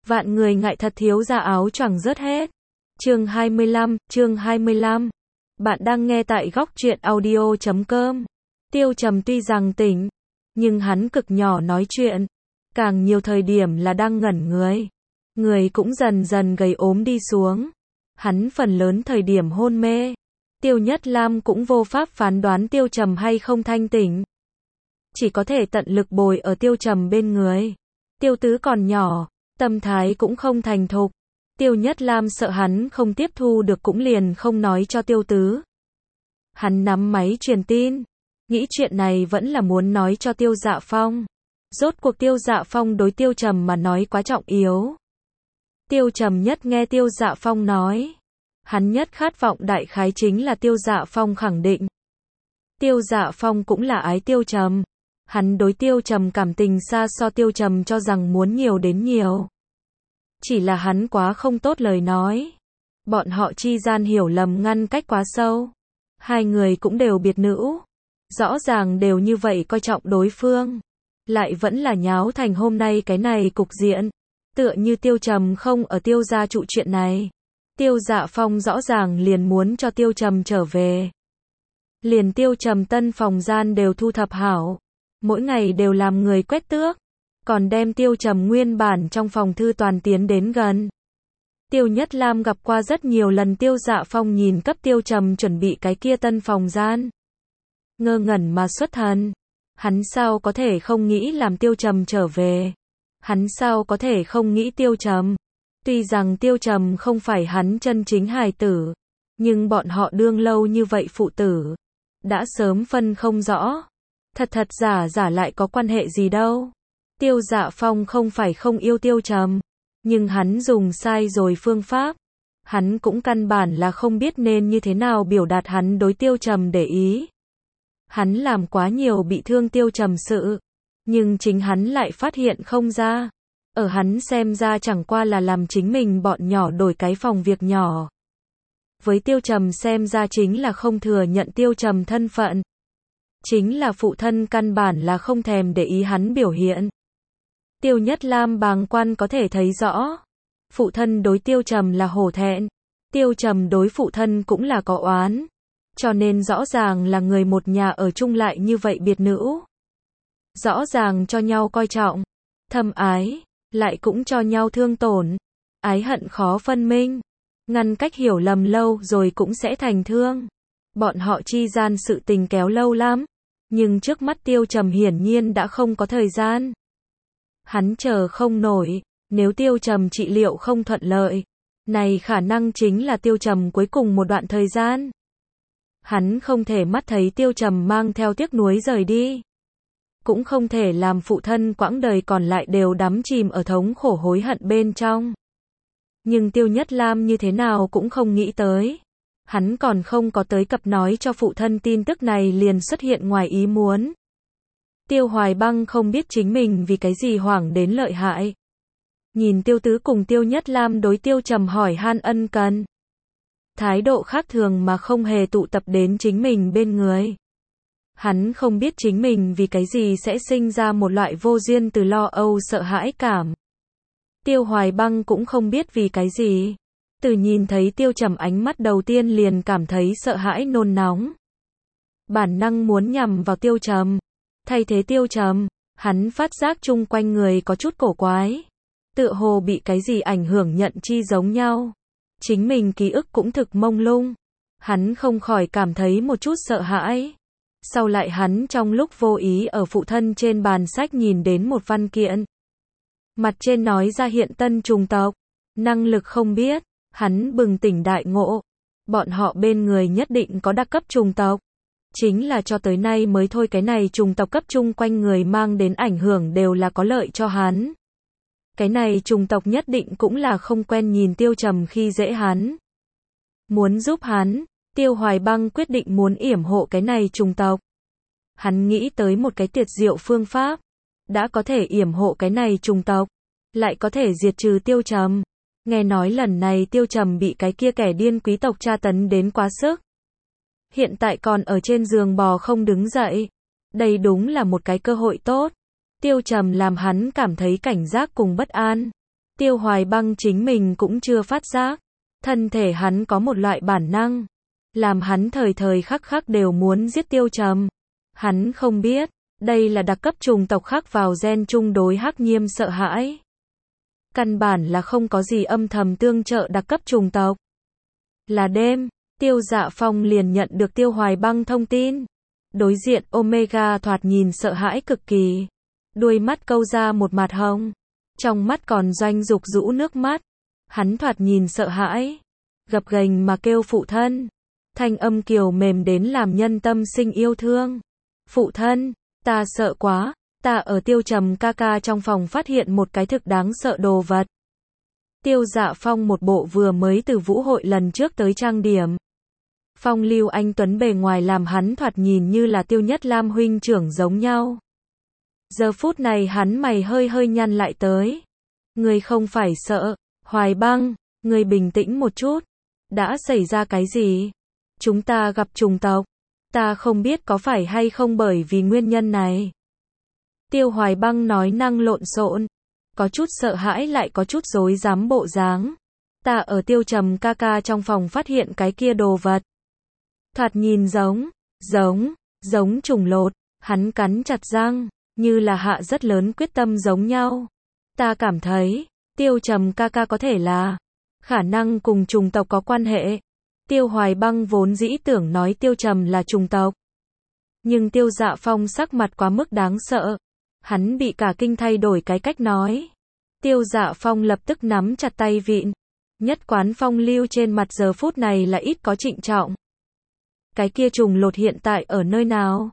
Vạn người ngại thật thiếu gia áo choàng rớt hết. Chương 25. Bạn đang nghe tại góc truyện audio.com. Tiêu Trầm tuy rằng tỉnh, nhưng hắn cực nhỏ nói chuyện. Càng nhiều thời điểm là đang ngẩn người. Người cũng dần dần gầy ốm đi xuống. Hắn phần lớn thời điểm hôn mê. Tiêu Nhất Lam cũng vô pháp phán đoán Tiêu Trầm hay không thanh tỉnh. Chỉ có thể tận lực bồi ở Tiêu Trầm bên người. Tiêu Tứ còn nhỏ, tâm thái cũng không thành thục. Tiêu Nhất Lam sợ hắn không tiếp thu được cũng liền không nói cho Tiêu Tứ. Hắn nắm máy truyền tin, nghĩ chuyện này vẫn là muốn nói cho Tiêu Dạ Phong. Rốt cuộc Tiêu Dạ Phong đối Tiêu Trầm mà nói quá trọng yếu. Tiêu Trầm nhất nghe Tiêu Dạ Phong nói, hắn nhất khát vọng đại khái chính là Tiêu Dạ Phong khẳng định. Tiêu Dạ Phong cũng là ái Tiêu Trầm. Hắn đối Tiêu Trầm cảm tình xa so Tiêu Trầm cho rằng muốn nhiều đến nhiều. Chỉ là hắn quá không tốt lời nói. Bọn họ chi gian hiểu lầm ngăn cách quá sâu. Hai người cũng đều biệt nữ. Rõ ràng đều như vậy coi trọng đối phương. Lại vẫn là nháo thành hôm nay cái này cục diện. Tựa như Tiêu Trầm không ở Tiêu gia trụ chuyện này. Tiêu Dạ Phong rõ ràng liền muốn cho Tiêu Trầm trở về. Liền Tiêu Trầm tân phòng gian đều thu thập hảo. Mỗi ngày đều làm người quét tước. Còn đem Tiêu Trầm nguyên bản trong phòng thư toàn tiến đến gần. Tiêu Nhất Lam gặp qua rất nhiều lần Tiêu Dạ Phong nhìn cấp Tiêu Trầm chuẩn bị cái kia tân phòng gian. Ngơ ngẩn mà xuất thần. Hắn sao có thể không nghĩ làm Tiêu Trầm trở về. Hắn sao có thể không nghĩ Tiêu Trầm. Tuy rằng Tiêu Trầm không phải hắn chân chính hài tử. Nhưng bọn họ đương lâu như vậy phụ tử. Đã sớm phân không rõ. Thật giả lại có quan hệ gì đâu. Tiêu Dạ Phong không phải không yêu Tiêu Trầm. Nhưng hắn dùng sai rồi phương pháp. Hắn cũng căn bản là không biết nên như thế nào biểu đạt hắn đối Tiêu Trầm để ý. Hắn làm quá nhiều bị thương Tiêu Trầm sự. Nhưng chính hắn lại phát hiện không ra. Ở hắn xem ra chẳng qua là làm chính mình bọn nhỏ đổi cái phòng việc nhỏ. Với Tiêu Trầm xem ra chính là không thừa nhận Tiêu Trầm thân phận. Chính là phụ thân căn bản là không thèm để ý hắn biểu hiện. Tiêu Nhất Lam bàng quan có thể thấy rõ. Phụ thân đối Tiêu Trầm là hổ thẹn. Tiêu Trầm đối phụ thân cũng là có oán. Cho nên rõ ràng là người một nhà ở chung lại như vậy biệt nữ. Rõ ràng cho nhau coi trọng, thâm ái, lại cũng cho nhau thương tổn. Ái hận khó phân minh. Ngăn cách hiểu lầm lâu rồi cũng sẽ thành thương. Bọn họ chi gian sự tình kéo lâu lắm. Nhưng trước mắt Tiêu Trầm hiển nhiên đã không có thời gian. Hắn chờ không nổi. Nếu Tiêu Trầm trị liệu không thuận lợi, này khả năng chính là Tiêu Trầm cuối cùng một đoạn thời gian. Hắn không thể mắt thấy Tiêu Trầm mang theo tiếc nuối rời đi. Cũng không thể làm phụ thân quãng đời còn lại đều đắm chìm ở thống khổ hối hận bên trong. Nhưng Tiêu Nhất Lam như thế nào cũng không nghĩ tới. Hắn còn không có tới cập nói cho phụ thân tin tức này liền xuất hiện ngoài ý muốn. Tiêu Hoài Băng không biết chính mình vì cái gì hoảng đến lợi hại. Nhìn Tiêu Tứ cùng Tiêu Nhất Lam đối Tiêu Trầm hỏi han ân cần. Thái độ khác thường mà không hề tụ tập đến chính mình bên người. Hắn không biết chính mình vì cái gì sẽ sinh ra một loại vô duyên từ lo âu sợ hãi cảm. Tiêu Hoài Băng cũng không biết vì cái gì. Từ nhìn thấy Tiêu Trầm ánh mắt đầu tiên liền cảm thấy sợ hãi nôn nóng. Bản năng muốn nhằm vào Tiêu Trầm. Thay thế Tiêu Trầm, hắn phát giác chung quanh người có chút cổ quái. Tựa hồ bị cái gì ảnh hưởng nhận chi giống nhau. Chính mình ký ức cũng thực mông lung. Hắn không khỏi cảm thấy một chút sợ hãi. Sau lại hắn trong lúc vô ý ở phụ thân trên bàn sách nhìn đến một văn kiện. Mặt trên nói ra hiện tân chủng tộc. Năng lực không biết. Hắn bừng tỉnh đại ngộ. Bọn họ bên người nhất định có đặc cấp chủng tộc. Chính là cho tới nay mới thôi cái này chủng tộc cấp chung quanh người mang đến ảnh hưởng đều là có lợi cho hắn. Cái này chủng tộc nhất định cũng là không quen nhìn Tiêu Trầm khi dễ hắn. Muốn giúp hắn, Tiêu Hoài Băng quyết định muốn yểm hộ cái này chủng tộc. Hắn nghĩ tới một cái tuyệt diệu phương pháp. Đã có thể yểm hộ cái này chủng tộc. Lại có thể diệt trừ Tiêu Trầm. Nghe nói lần này Tiêu Trầm bị cái kia kẻ điên quý tộc tra tấn đến quá sức. Hiện tại còn ở trên giường bò không đứng dậy. Đây đúng là một cái cơ hội tốt. Tiêu Trầm làm hắn cảm thấy cảnh giác cùng bất an. Tiêu Hoài Băng chính mình cũng chưa phát giác. Thân thể hắn có một loại bản năng, làm hắn thời thời khắc khắc đều muốn giết Tiêu Trầm. Hắn không biết, đây là đặc cấp chủng tộc khắc vào gen chung đối Hắc Nhiêm sợ hãi. Căn bản là không có gì âm thầm tương trợ đặc cấp chủng tộc. Là đêm, Tiêu Dạ Phong liền nhận được Tiêu Hoài Băng thông tin. Đối diện Omega thoạt nhìn sợ hãi cực kỳ. Đuôi mắt câu ra một mạt hồng. Trong mắt còn doanh dục rũ nước mắt. Hắn thoạt nhìn sợ hãi. Gập ghềnh mà kêu phụ thân. Thanh âm kiều mềm đến làm nhân tâm sinh yêu thương. Phụ thân, ta sợ quá. Ta ở Tiêu Trầm ca ca trong phòng phát hiện một cái thực đáng sợ đồ vật. Tiêu Dạ Phong một bộ vừa mới từ vũ hội lần trước tới trang điểm. Phong lưu anh tuấn bề ngoài làm hắn thoạt nhìn như là Tiêu Nhất Lam huynh trưởng giống nhau. Giờ phút này hắn mày hơi hơi nhăn lại tới. Ngươi không phải sợ, Hoài Băng, ngươi bình tĩnh một chút. Đã xảy ra cái gì? Chúng ta gặp trùng tộc. Ta không biết có phải hay không bởi vì nguyên nhân này. Tiêu Hoài Băng nói năng lộn xộn, có chút sợ hãi lại có chút rối rắm bộ dáng. Ta ở Tiêu Trầm ca ca trong phòng phát hiện cái kia đồ vật. Thoạt nhìn giống trùng lột, hắn cắn chặt răng, như là hạ rất lớn quyết tâm giống nhau. Ta cảm thấy, Tiêu Trầm ca ca có thể là khả năng cùng trùng tộc có quan hệ. Tiêu Hoài Băng vốn dĩ tưởng nói Tiêu Trầm là trùng tộc. Nhưng Tiêu Dạ Phong sắc mặt quá mức đáng sợ. Hắn bị cả kinh thay đổi cái cách nói. Tiêu Dạ Phong lập tức nắm chặt tay vịn. Nhất quán phong lưu trên mặt giờ phút này là ít có trịnh trọng. Cái kia trùng lột hiện tại ở nơi nào?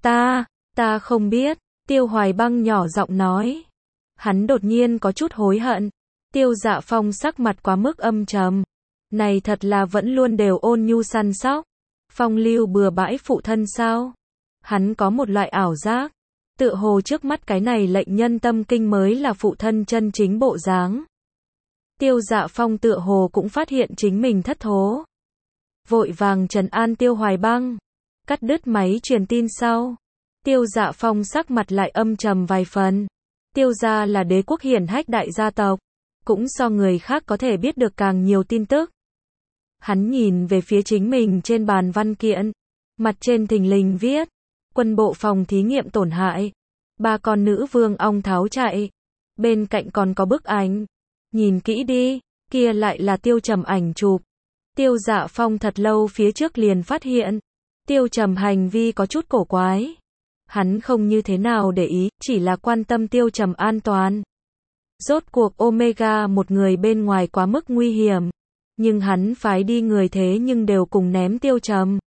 Ta không biết. Tiêu Hoài Băng nhỏ giọng nói. Hắn đột nhiên có chút hối hận. Tiêu Dạ Phong sắc mặt quá mức âm trầm. Này thật là vẫn luôn đều ôn nhu săn sóc. Phong lưu bừa bãi phụ thân sao? Hắn có một loại ảo giác. Tựa hồ trước mắt cái này lệnh nhân tâm kinh mới là phụ thân chân chính bộ dáng. Tiêu Dạ Phong tựa hồ cũng phát hiện chính mình thất thố. Vội vàng trấn an Tiêu Hoài Băng. Cắt đứt máy truyền tin sau. Tiêu Dạ Phong sắc mặt lại âm trầm vài phần. Tiêu gia là đế quốc hiển hách đại gia tộc. Cũng so người khác có thể biết được càng nhiều tin tức. Hắn nhìn về phía chính mình trên bàn văn kiện. Mặt trên thình lình viết. Quân bộ phòng thí nghiệm tổn hại. 3 con nữ vương ong tháo chạy. Bên cạnh còn có bức ảnh. Nhìn kỹ đi, kia lại là Tiêu Trầm ảnh chụp. Tiêu Dạ Phong thật lâu phía trước liền phát hiện. Tiêu Trầm hành vi có chút cổ quái. Hắn không như thế nào để ý, chỉ là quan tâm Tiêu Trầm an toàn. Rốt cuộc Omega một người bên ngoài quá mức nguy hiểm. Nhưng hắn phái đi người thế nhưng đều cùng ném Tiêu Trầm.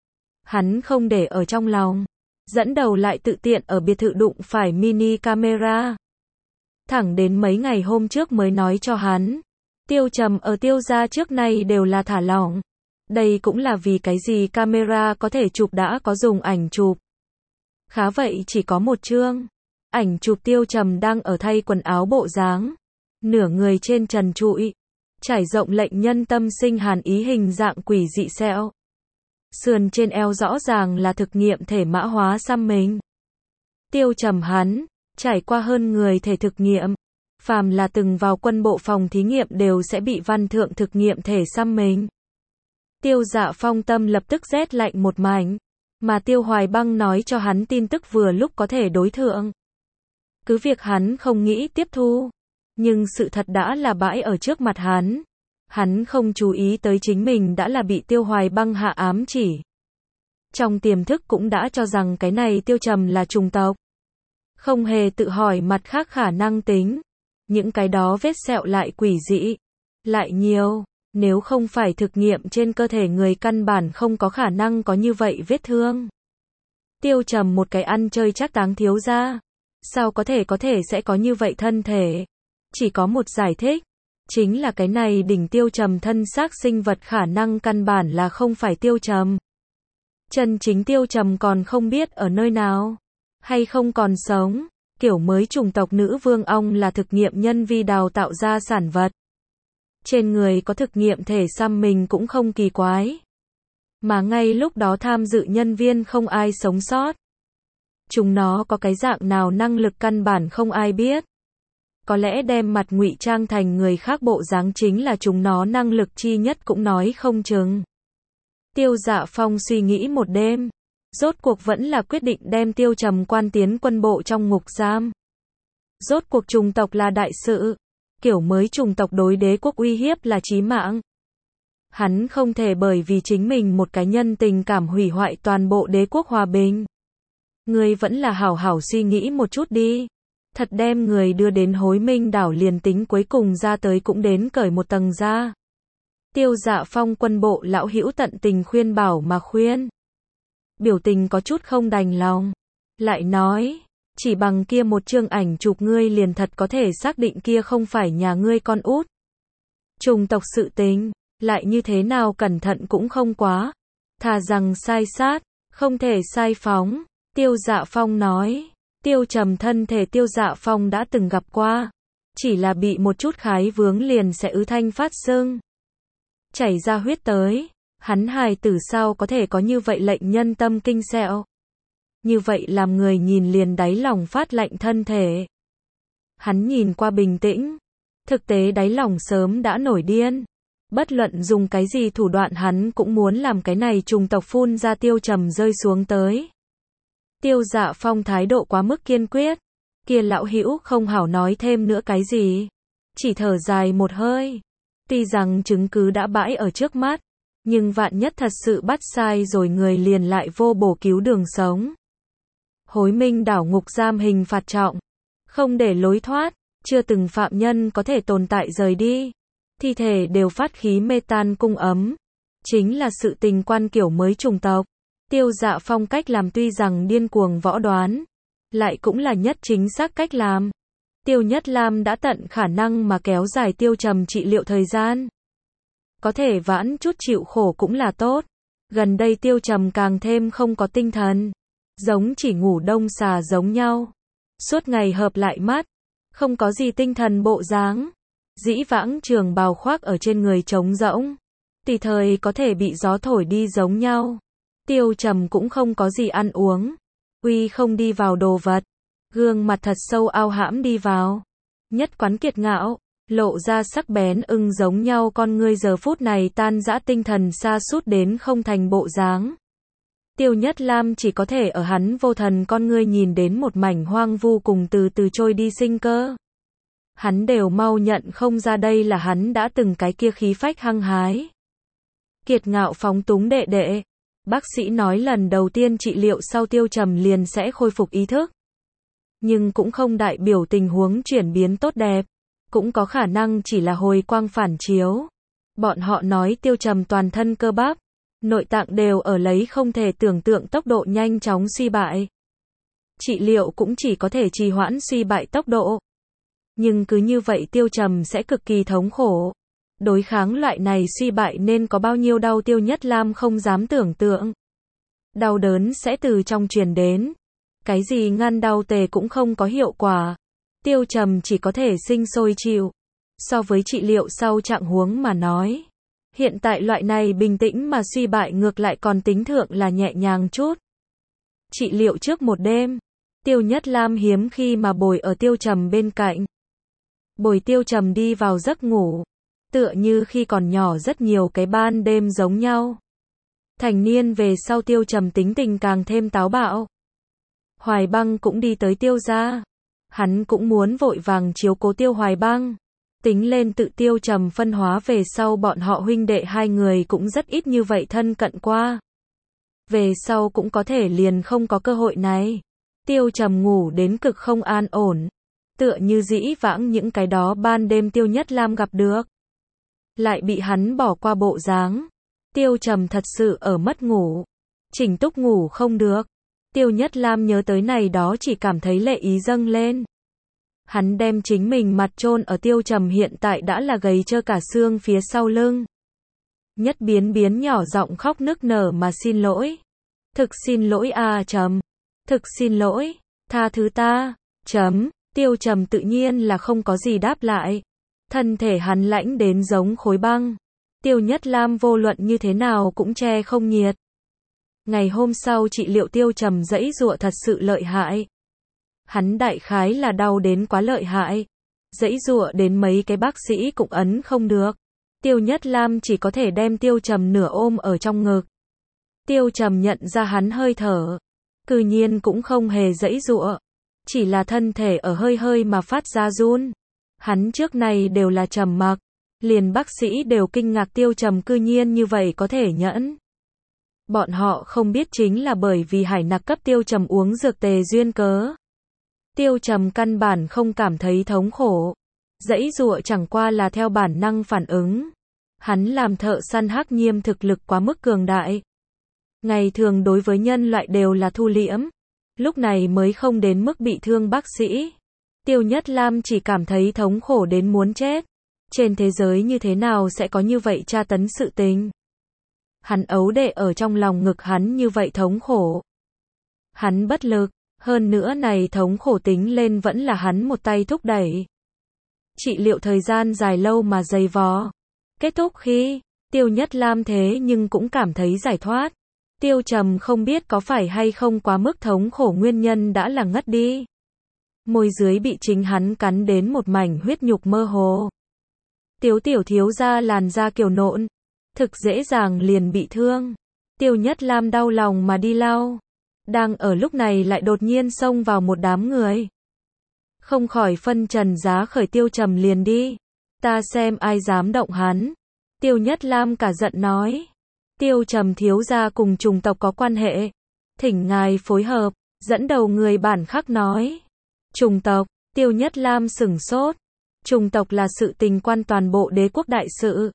Hắn không để ở trong lòng. Dẫn đầu lại tự tiện ở biệt thự đụng phải mini camera. Thẳng đến mấy ngày hôm trước mới nói cho hắn. Tiêu Trầm ở Tiêu gia trước nay đều là thả lỏng. Đây cũng là vì cái gì camera có thể chụp đã có dùng ảnh chụp. Khá vậy chỉ có một chương. Ảnh chụp Tiêu Trầm đang ở thay quần áo bộ dáng. Nửa người trên trần trụi. Trải rộng lệnh nhân tâm sinh hàn ý hình dạng quỷ dị sẹo. Sườn trên eo rõ ràng là thực nghiệm thể mã hóa xăm mình. Tiêu Trầm hắn, trải qua hơn người thể thực nghiệm. Phàm là từng vào quân bộ phòng thí nghiệm đều sẽ bị văn thượng thực nghiệm thể xăm mình. Tiêu Dạ Phong tâm lập tức rét lạnh một mảnh. Mà Tiêu Hoài Băng nói cho hắn tin tức vừa lúc có thể đối thượng. Cứ việc hắn không nghĩ tiếp thu. Nhưng sự thật đã là bãi ở trước mặt hắn. Hắn không chú ý tới chính mình đã là bị Tiêu Hoài Băng hạ ám chỉ. Trong tiềm thức cũng đã cho rằng cái này Tiêu Trầm là trùng tộc. Không hề tự hỏi mặt khác khả năng tính. Những cái đó vết sẹo lại quỷ dị. Lại nhiều. Nếu không phải thực nghiệm trên cơ thể người căn bản không có khả năng có như vậy vết thương. Tiêu Trầm một cái ăn chơi chắc táng thiếu gia. Sao có thể sẽ có như vậy thân thể. Chỉ có một giải thích. Chính là cái này đỉnh Tiêu Trầm thân xác sinh vật khả năng căn bản là không phải Tiêu Trầm. Chân chính Tiêu Trầm còn không biết ở nơi nào. Hay không còn sống. Kiểu mới chủng tộc nữ vương ong là thực nghiệm nhân vi đào tạo ra sản vật. Trên người có thực nghiệm thể xăm mình cũng không kỳ quái. Mà ngay lúc đó tham dự nhân viên không ai sống sót. Chúng nó có cái dạng nào năng lực căn bản không ai biết. Có lẽ đem mặt ngụy trang thành người khác bộ dáng chính là chúng nó năng lực chi nhất cũng nói không chừng. Tiêu Dạ Phong suy nghĩ một đêm, rốt cuộc vẫn là quyết định đem Tiêu Trầm quan tiến quân bộ trong ngục giam. Rốt cuộc chủng tộc là đại sự, kiểu mới chủng tộc đối đế quốc uy hiếp là chí mạng. Hắn không thể bởi vì chính mình một cái nhân tình cảm hủy hoại toàn bộ đế quốc hòa bình. Ngươi vẫn là hảo hảo suy nghĩ một chút đi. Thật đem người đưa đến Hối Minh đảo liền tính cuối cùng ra tới cũng đến cởi một tầng ra. Tiêu Dạ Phong quân bộ lão hữu tận tình khuyên bảo mà khuyên. Biểu tình có chút không đành lòng. Lại nói, chỉ bằng kia một chương ảnh chụp ngươi liền thật có thể xác định kia không phải nhà ngươi con út. Chủng tộc sự tình, lại như thế nào cẩn thận cũng không quá. Thà rằng sai sát, không thể sai phóng. Tiêu Dạ Phong nói. Tiêu Trầm thân thể Tiêu Dạ Phong đã từng gặp qua. Chỉ là bị một chút khái vướng liền sẽ ứ thanh phát sưng. Chảy ra huyết tới. Hắn hài tử sao có thể có như vậy lệnh nhân tâm kinh sẹo. Như vậy làm người nhìn liền đáy lòng phát lạnh thân thể. Hắn nhìn qua bình tĩnh. Thực tế đáy lòng sớm đã nổi điên. Bất luận dùng cái gì thủ đoạn hắn cũng muốn làm cái này trùng tộc phun ra Tiêu Trầm rơi xuống tới. Tiêu Dạ Phong thái độ quá mức kiên quyết. Kia lão hữu không hảo nói thêm nữa cái gì. Chỉ thở dài một hơi. Tuy rằng chứng cứ đã bãi ở trước mắt. Nhưng vạn nhất thật sự bắt sai rồi người liền lại vô bổ cứu đường sống. Hối Minh đảo ngục giam hình phạt trọng. Không để lối thoát. Chưa từng phạm nhân có thể tồn tại rời đi. Thi thể đều phát khí mê tan cung ấm. Chính là sự tình quan kiểu mới chủng tộc. Tiêu Dạ Phong cách làm tuy rằng điên cuồng võ đoán, lại cũng là nhất chính xác cách làm. Tiêu Nhất Lam đã tận khả năng mà kéo dài Tiêu Trầm trị liệu thời gian. Có thể vãn chút chịu khổ cũng là tốt. Gần đây Tiêu Trầm càng thêm không có tinh thần. Giống chỉ ngủ đông xà giống nhau. Suốt ngày hợp lại mắt. Không có gì tinh thần bộ dáng. Dĩ vãng trường bào khoác ở trên người trống rỗng. Tùy thời có thể bị gió thổi đi giống nhau. Tiêu Trầm cũng không có gì ăn uống. Uy không đi vào đồ vật. Gương mặt thật sâu ao hãm đi vào. Nhất quán kiệt ngạo. Lộ ra sắc bén ưng giống nhau con ngươi giờ phút này tan rã tinh thần sa sút đến không thành bộ dáng. Tiêu Nhất Lam chỉ có thể ở hắn vô thần con ngươi nhìn đến một mảnh hoang vu cùng từ từ trôi đi sinh cơ. Hắn đều mau nhận không ra đây là hắn đã từng cái kia khí phách hăng hái. Kiệt ngạo phóng túng đệ đệ. Bác sĩ nói lần đầu tiên trị liệu sau Tiêu Trầm liền sẽ khôi phục ý thức. Nhưng cũng không đại biểu tình huống chuyển biến tốt đẹp. Cũng có khả năng chỉ là hồi quang phản chiếu. Bọn họ nói Tiêu Trầm toàn thân cơ bắp, nội tạng đều ở lấy không thể tưởng tượng tốc độ nhanh chóng suy bại. Trị liệu cũng chỉ có thể trì hoãn suy bại tốc độ. Nhưng cứ như vậy Tiêu Trầm sẽ cực kỳ thống khổ. Đối kháng loại này suy bại nên có bao nhiêu đau Tiêu Nhất Lam không dám tưởng tượng. Đau đớn sẽ từ trong truyền đến. Cái gì ngăn đau tề cũng không có hiệu quả. Tiêu Trầm chỉ có thể sinh sôi chịu. So với trị liệu sau trạng huống mà nói. Hiện tại loại này bình tĩnh mà suy bại ngược lại còn tính thượng là nhẹ nhàng chút. Trị liệu trước một đêm. Tiêu Nhất Lam hiếm khi mà bồi ở Tiêu Trầm bên cạnh. Bồi Tiêu Trầm đi vào giấc ngủ. Tựa như khi còn nhỏ rất nhiều cái ban đêm giống nhau. Thành niên về sau Tiêu Trầm tính tình càng thêm táo bạo. Hoài Băng cũng đi tới Tiêu gia. Hắn cũng muốn vội vàng chiếu cố Tiêu Hoài Băng. Tính lên tự Tiêu Trầm phân hóa về sau bọn họ huynh đệ hai người cũng rất ít như vậy thân cận qua. Về sau cũng có thể liền không có cơ hội này. Tiêu Trầm ngủ đến cực không an ổn. Tựa như dĩ vãng những cái đó ban đêm Tiêu Nhất Lam gặp được. Lại bị hắn bỏ qua bộ dáng. Tiêu Trầm thật sự ở mất ngủ. Chỉnh túc ngủ không được. Tiêu Nhất Lam nhớ tới này đó chỉ cảm thấy lệ ý dâng lên. Hắn đem chính mình mặt chôn ở Tiêu Trầm hiện tại đã là gầy trơ cả xương phía sau lưng. Nhất biến nhỏ giọng khóc nức nở mà xin lỗi. Thực xin lỗi a Trầm. Thực xin lỗi. Tha thứ ta. Tiêu Trầm tự nhiên là không có gì đáp lại. Thân thể hắn lãnh đến giống khối băng. Tiêu Nhất Lam vô luận như thế nào cũng che không nhiệt. Ngày hôm sau trị liệu Tiêu Trầm giãy giụa thật sự lợi hại. Hắn đại khái là đau đến quá lợi hại. Giãy giụa đến mấy cái bác sĩ cũng ấn không được. Tiêu Nhất Lam chỉ có thể đem Tiêu Trầm nửa ôm ở trong ngực. Tiêu Trầm nhận ra hắn hơi thở. Cư nhiên cũng không hề giãy giụa. Chỉ là thân thể ở hơi hơi mà phát ra run. Hắn trước này đều là trầm mặc. Liền bác sĩ đều kinh ngạc Tiêu Trầm cư nhiên như vậy có thể nhẫn. Bọn họ không biết chính là bởi vì Hải Nặc cấp Tiêu Trầm uống dược tề duyên cớ. Tiêu Trầm căn bản không cảm thấy thống khổ. Giãy giụa chẳng qua là theo bản năng phản ứng. Hắn làm thợ săn hắc nhiêm thực lực quá mức cường đại. Ngày thường đối với nhân loại đều là thu liễm. Lúc này mới không đến mức bị thương bác sĩ. Tiêu Nhất Lam chỉ cảm thấy thống khổ đến muốn chết. Trên thế giới như thế nào sẽ có như vậy tra tấn sự tình. Hắn ấu đệ ở trong lòng ngực hắn như vậy thống khổ. Hắn bất lực, hơn nữa này thống khổ tính lên vẫn là hắn một tay thúc đẩy. Trị liệu thời gian dài lâu mà dày vò. Kết thúc khi, Tiêu Nhất Lam thế nhưng cũng cảm thấy giải thoát. Tiêu Trầm không biết có phải hay không quá mức thống khổ nguyên nhân đã là ngất đi. Môi dưới bị chính hắn cắn đến một mảnh huyết nhục mơ hồ. Tiểu thiếu gia làn da kiều nộn. Thực dễ dàng liền bị thương. Tiêu Nhất Lam đau lòng mà đi lau. Đang ở lúc này lại đột nhiên xông vào một đám người. Không khỏi phân trần giá khởi Tiêu Trầm liền đi. Ta xem ai dám động hắn. Tiêu Nhất Lam cả giận nói. Tiêu Trầm thiếu gia cùng chủng tộc có quan hệ. Thỉnh ngài phối hợp, dẫn đầu người bản khắc nói. Chủng tộc, Tiêu Nhất Lam sửng sốt. Chủng tộc là sự tình quan toàn bộ đế quốc đại sự.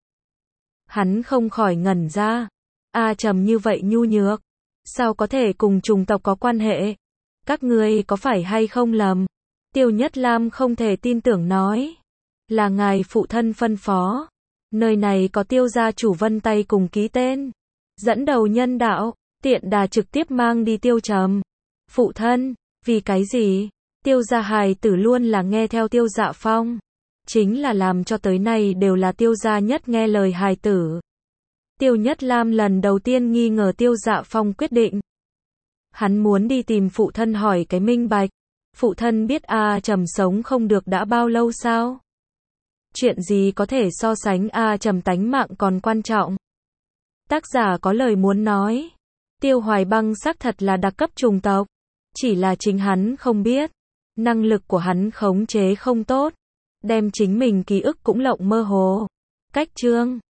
Hắn không khỏi ngẩn ra. Trầm như vậy nhu nhược. Sao có thể cùng chủng tộc có quan hệ? Các ngươi có phải hay không lầm? Tiêu Nhất Lam không thể tin tưởng nói. Là ngài phụ thân phân phó. Nơi này có Tiêu gia chủ vân tay cùng ký tên. Dẫn đầu nhân đạo, tiện đà trực tiếp mang đi Tiêu Trầm. Phụ thân, vì cái gì? Tiêu gia hài tử luôn là nghe theo Tiêu Dạ Phong. Chính là làm cho tới nay đều là Tiêu gia nhất nghe lời hài tử. Tiêu Nhất Lam lần đầu tiên nghi ngờ Tiêu Dạ Phong quyết định. Hắn muốn đi tìm phụ thân hỏi cái minh bạch. Phụ thân biết Trầm sống không được đã bao lâu sao? Chuyện gì có thể so sánh Trầm tánh mạng còn quan trọng? Tác giả có lời muốn nói. Tiêu Hoài Băng xác thật là đặc cấp chủng tộc. Chỉ là chính hắn không biết. Năng lực của hắn khống chế không tốt. Đem chính mình ký ức cũng lộng mơ hồ. Cách chương